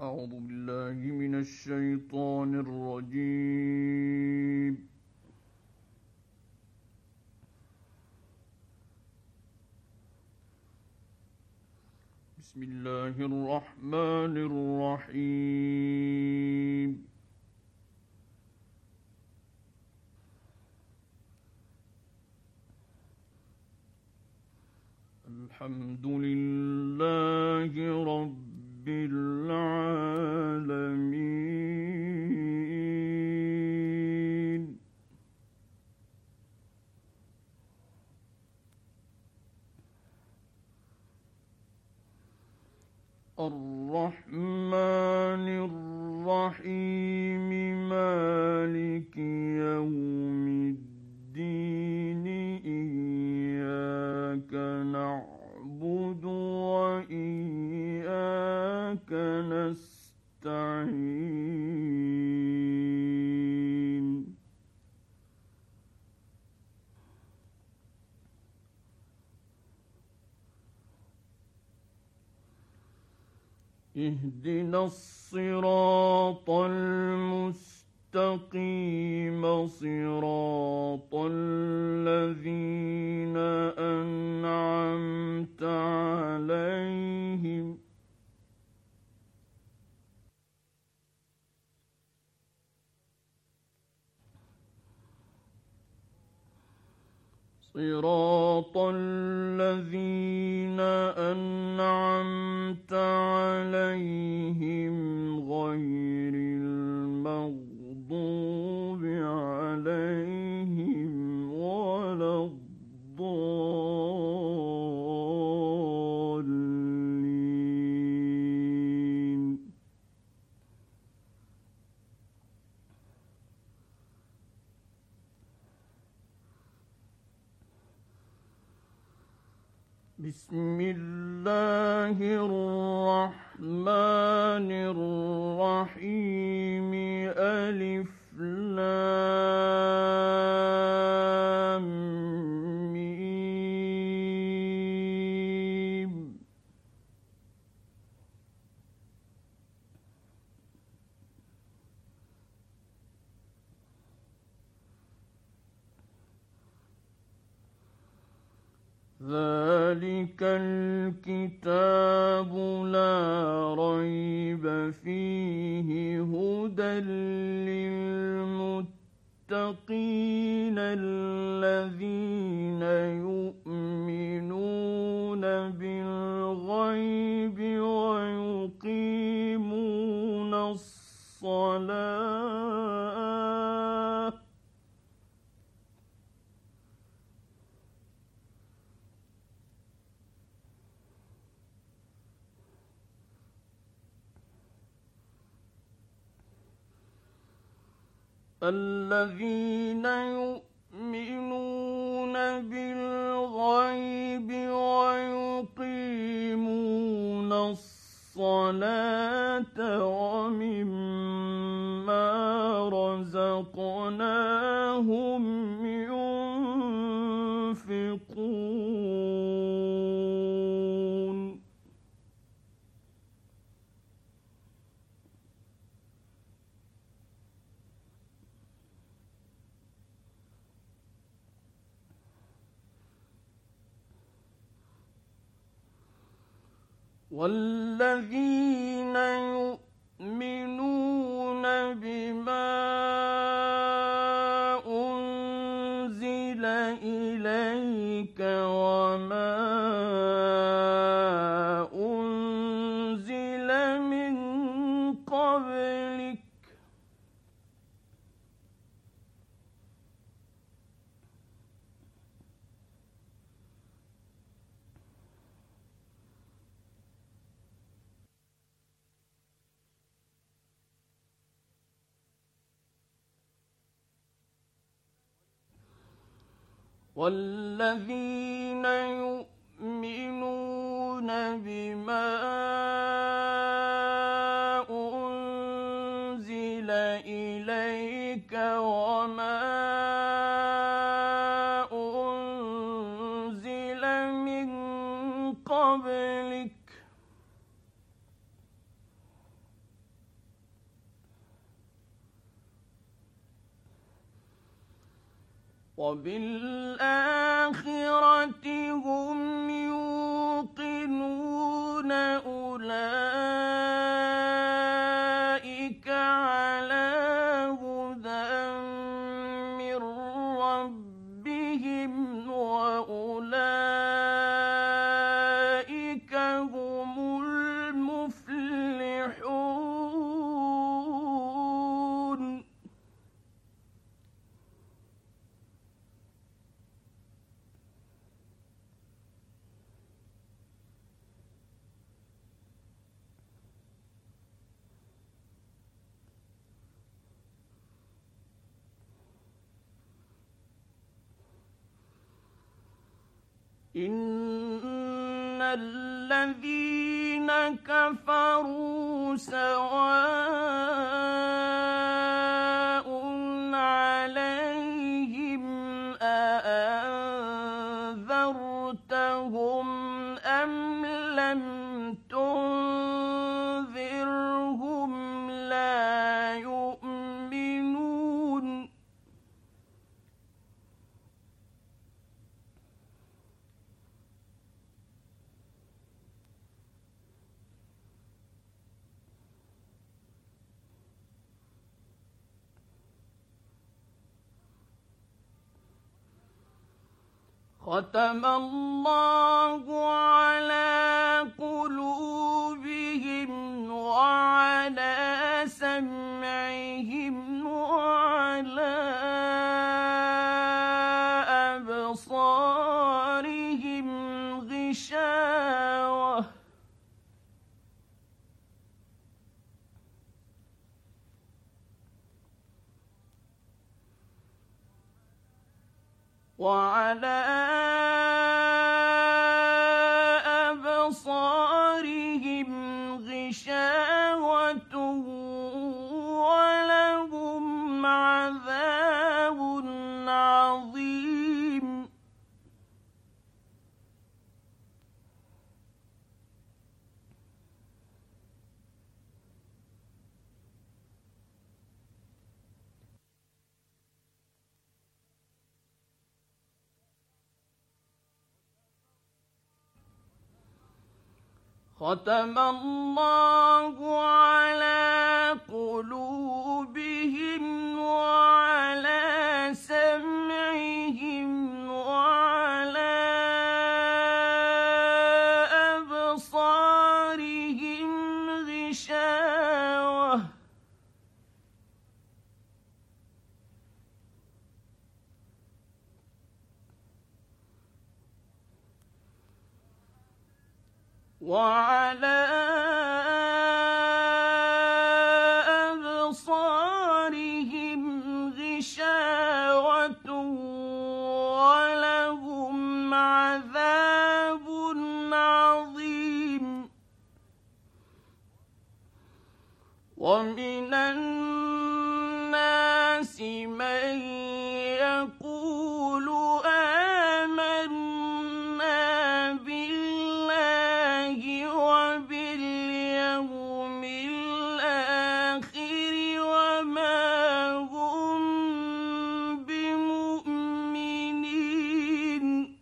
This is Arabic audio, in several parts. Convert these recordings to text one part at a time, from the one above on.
أعوذ بالله من الشيطان الرجيم. بسم الله الرحمن الرحيم. الحمد لله رب العالمين. الرحمن الرحيم مالك يوم الدين. إياك نعبد وإياك نستعين. اهدنا الصراط المستقيم صراط الذين أنعمت عليهم صراط الذين أنعمت عليهم غير المغضوب عليهم ولا الضالين. بسم الله الرحمن الرحيم. ألف لام ميم. ذلك الكتاب لا ريب فيه هدى للمتقين الذين يؤمنون بالغيب ويقيمون الصلاة الذين يؤمنون بالغيب ويقيمون الصلاة ومما رزقناهم ينفقون. والذين يؤمنون بما أنزل إليك وما أنزل من قبلك والذين يؤمنون بما أنزل إليك وما أنزل من قبلك وبالآخرة هم يوقنون أولئك على هدى من ربهم وأولئك هم المفلحون. إن الذين كفروا سواء عليهم أأنذرتهم أم لم تنذرهم لا يؤمنون. ختم الله على قلوبهم وعلى سمعهم وعلى أبصارهم غشاوة وعلى أبصارهم غشاوة ولهم عذاب عظيم. ختم الله على قلوبهم وعلى سمعهم وعلى أبصارهم غشاوة وعلى أبصارهم غشاوة ولهم عذاب عظيم. ومن الناس من يقول آمنا بالله وباليوم الآخر وما هم بمؤمنين.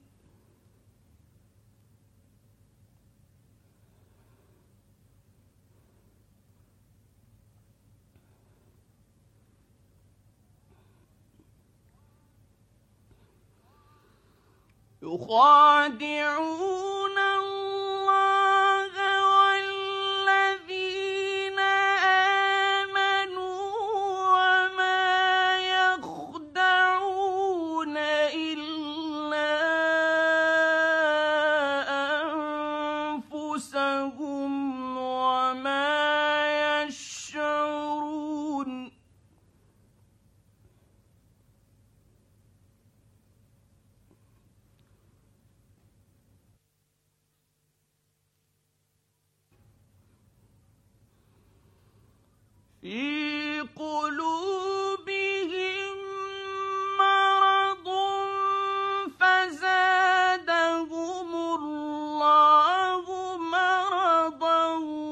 يخادعون الله والذين آمنوا وما يخدعون إلا أنفسهم وما يشعرون. في قلوبهم مرض فزادهم الله مرضا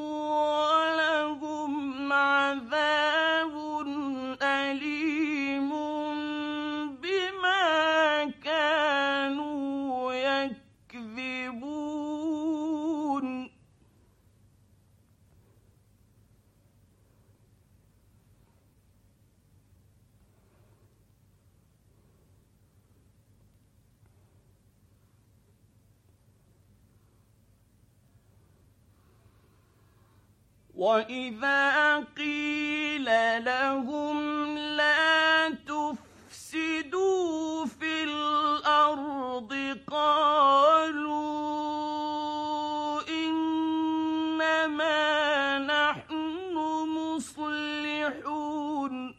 ولهم عذاب أليم بما وإذا قيل لهم لا تفسدوا في الأرض قالوا إنما نحن مصلحون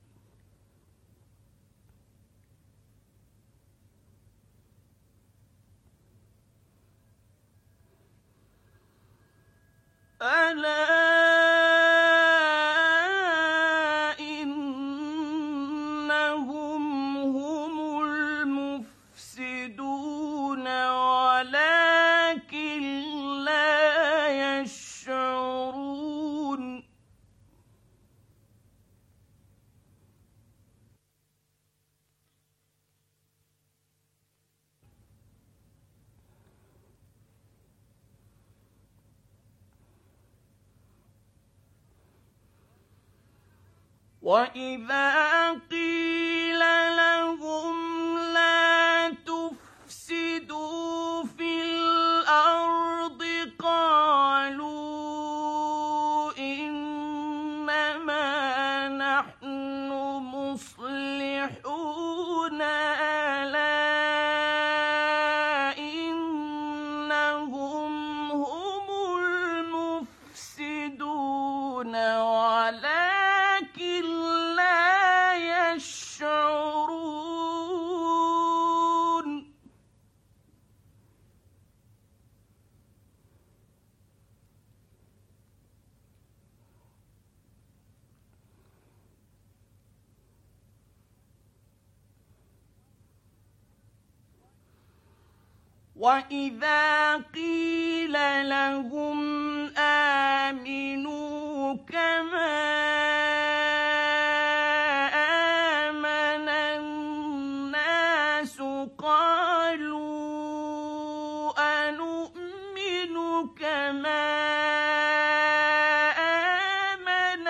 ألا وإذا قيل لهم لا تفسدوا في الأرض قالوا إنما نحن مصلحون ألا إنهم هم المفسدون ولكن لا يشعرون وإذا قيل لهم آمنوا كما آمن الناس قالوا أنؤمن كما آمن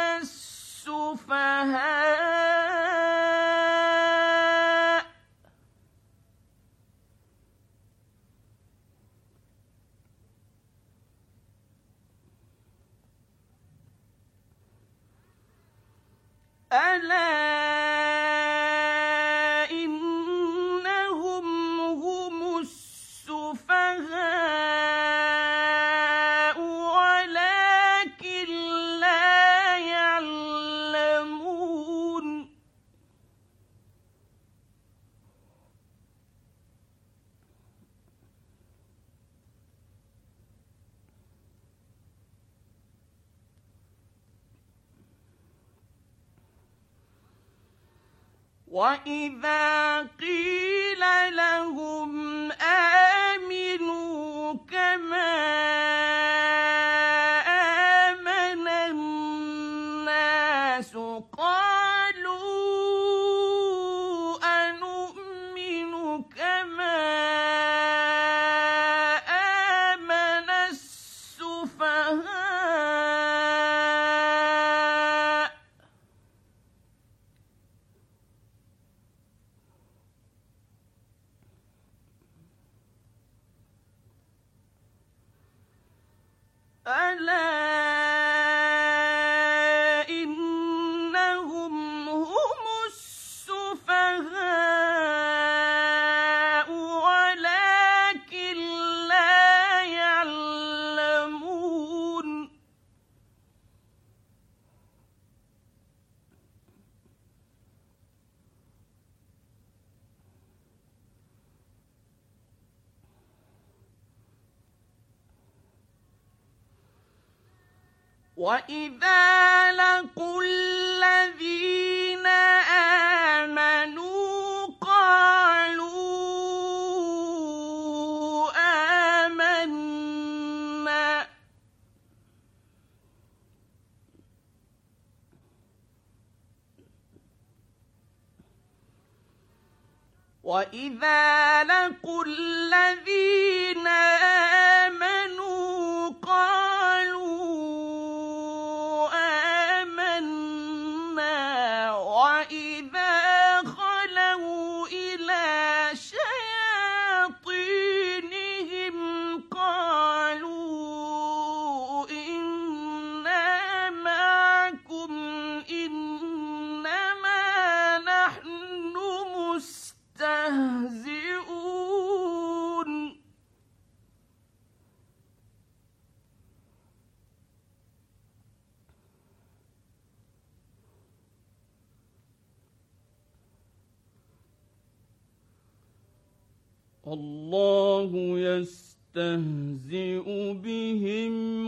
السفهاء ألا إنهم هم السفهاء ولكن لا يعلمون وإذا قيل لهم آمنوا كما آمن الناس قالوا أنؤمن كما آمن السفهاء ألا إنهم هم السفهاء ولكن لا يعلمون وإذا لقوا الذين آمنوا قالوا آمنا وإذا لقوا الذين آمنوا قالوا آمنا وإذا خلوا إلى شياطينهم قالوا إنا الله يستهزئ بهم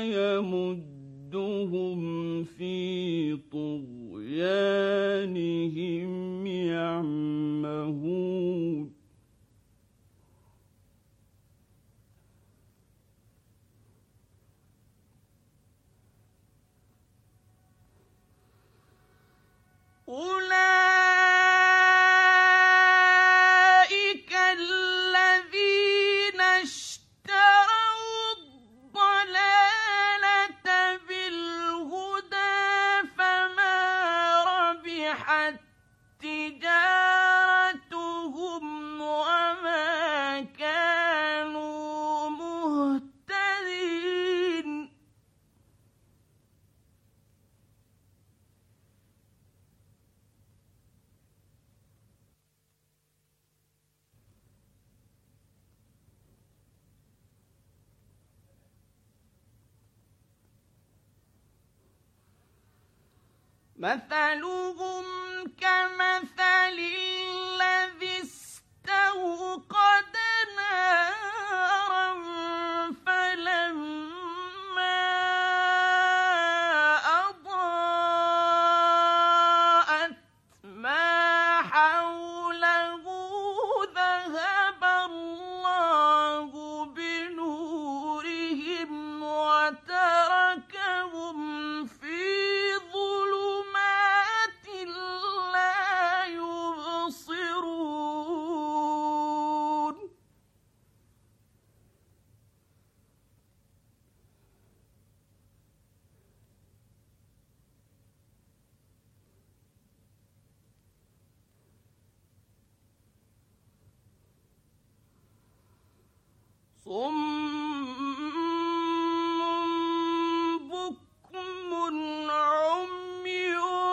ويمدهم في طغيانهم يعمهون أولئك الذين اشتروا الضلالة بالهدى فما ربحت تجارتهم وما كانوا مهتدين مثلهم كمثل الذي استوقد نارا فلما أضاءت ما حوله ذهب الله بنورهم وتركهم في ظلمات لا يبصرون صم بكم عمي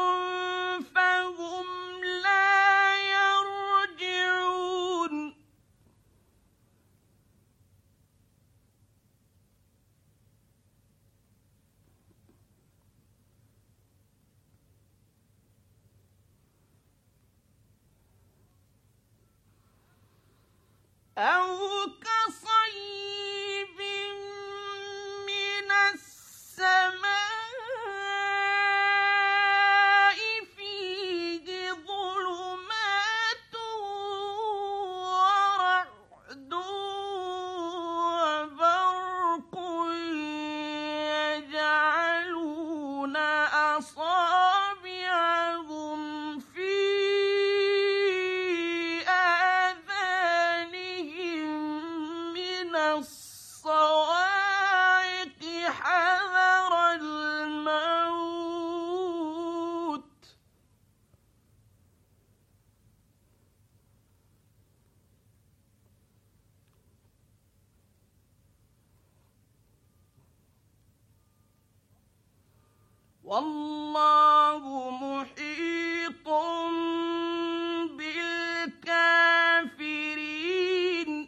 فهم لا يرجعون أو كصيب من السماء فيه ظلمات ورعد وبرق يجعلون أصابعهم في آذانهم من الصواعق حذر الموت والله محيط بالكافرين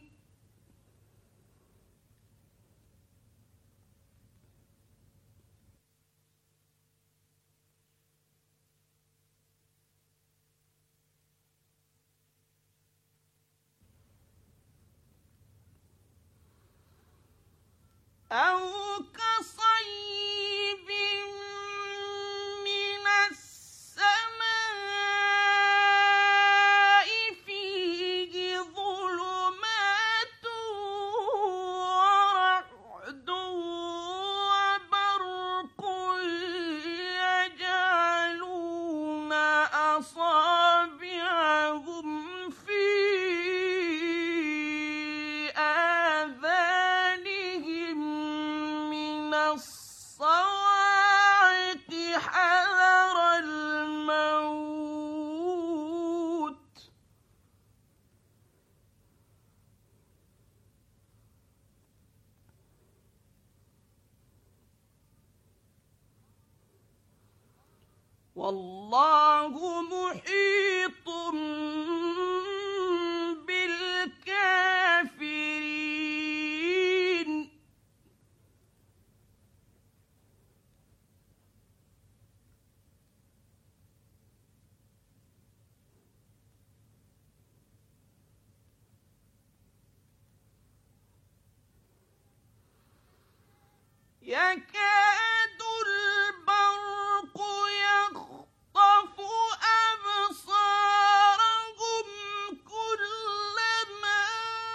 أو كصيب من السماء فيه ظلمات ورعد وبرق يجعلون أصابعهم في آذانهم من الصواعق حذر الموت والله محيط بالكافرين يكاد البرق يخطف أبصارهم كلما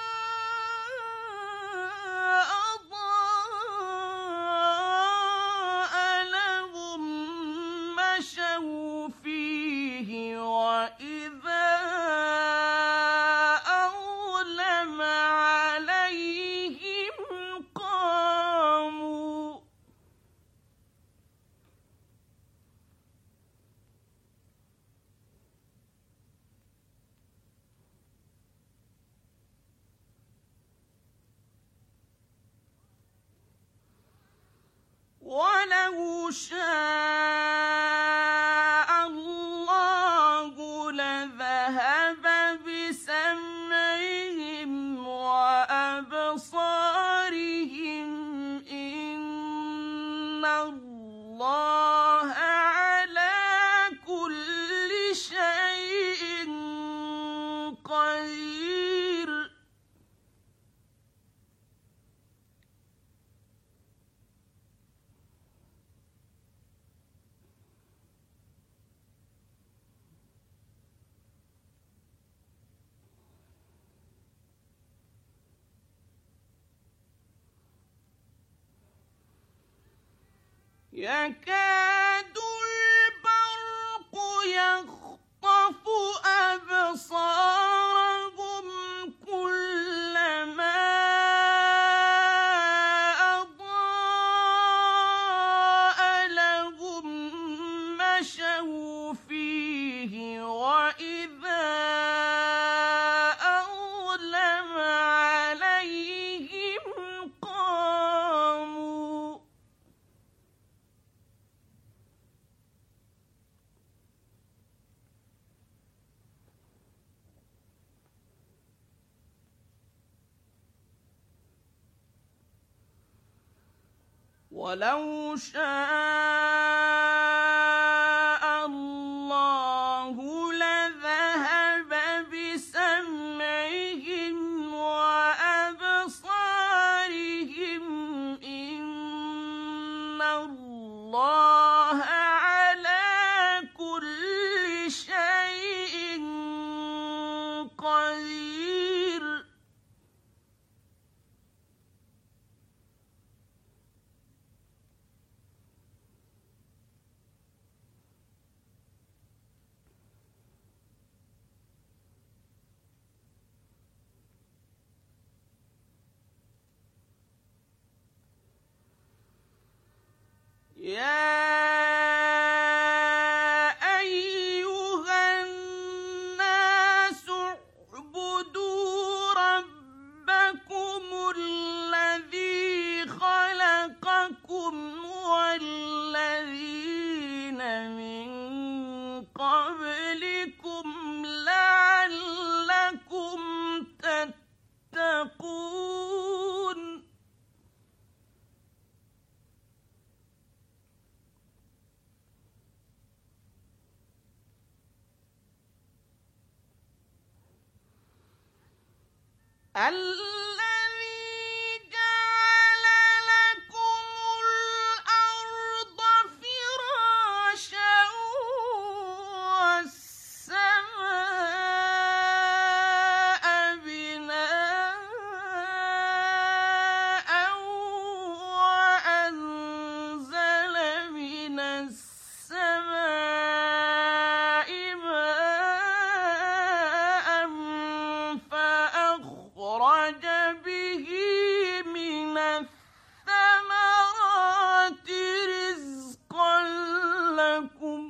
أضاء لهم مشوا فيه وإذا أظلم عليهم قاموا ولو شاء الله لذهب بسمعهم وأبصارهم إن الله على كل شيء قدير يكاد البرق يخطف أبصارهم كلما أضاء لهم مشوا فيه وإذا أظلم عليهم قاموا ولو شاء الله لذهب بسمعهم وأبصارهم إن الله على كل شيء قدير يا أيها الناس اعبدوا ربكم الذي خلقكم والذين من قبلكم لعلكم تتقون الذي جعل لكم الأرض فراشا والسماء بناء وأنزل من السماء ماء فأخرج به من الثمرات رزقا لكم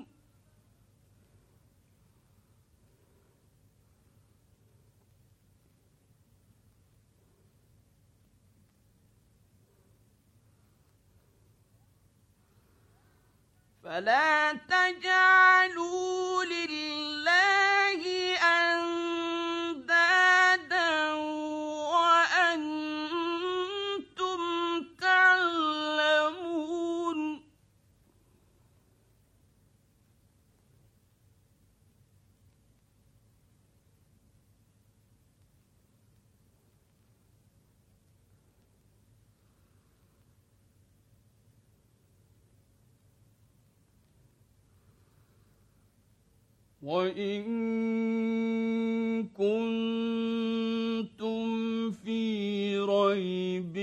فلا تجعلوا لله أندادا وأنتم تعلمون وإن كنتم في ريب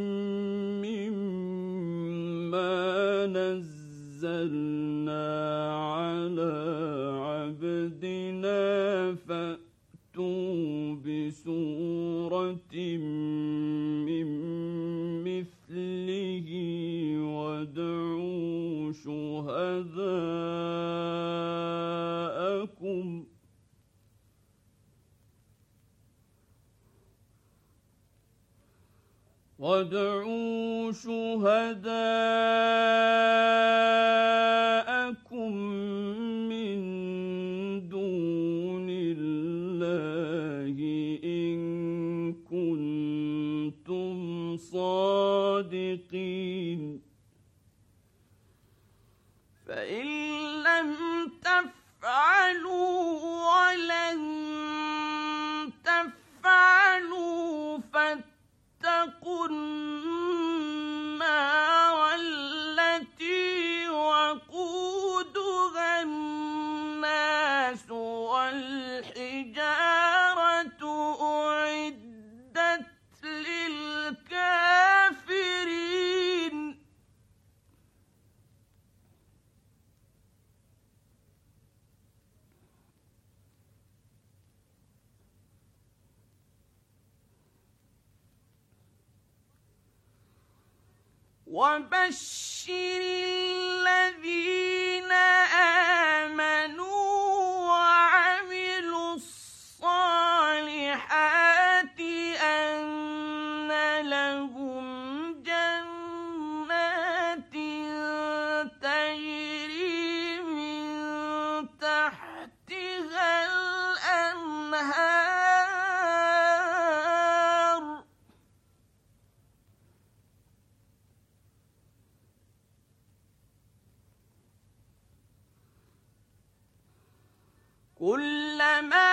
مما نزلنا على عبدنا فأتوا بسورة من مثله وادعوا شهداءكم من دون الله إن كنتم صادقين فإن لم تفعلوا ولن تفعلوا فاتقوا النار التي وقودها الناس والحجارة أعدت للكافرين وبشر الذين آمنوا وعملوا الصالحات أن لهم جنات تجري من تحتها الأنهار كلما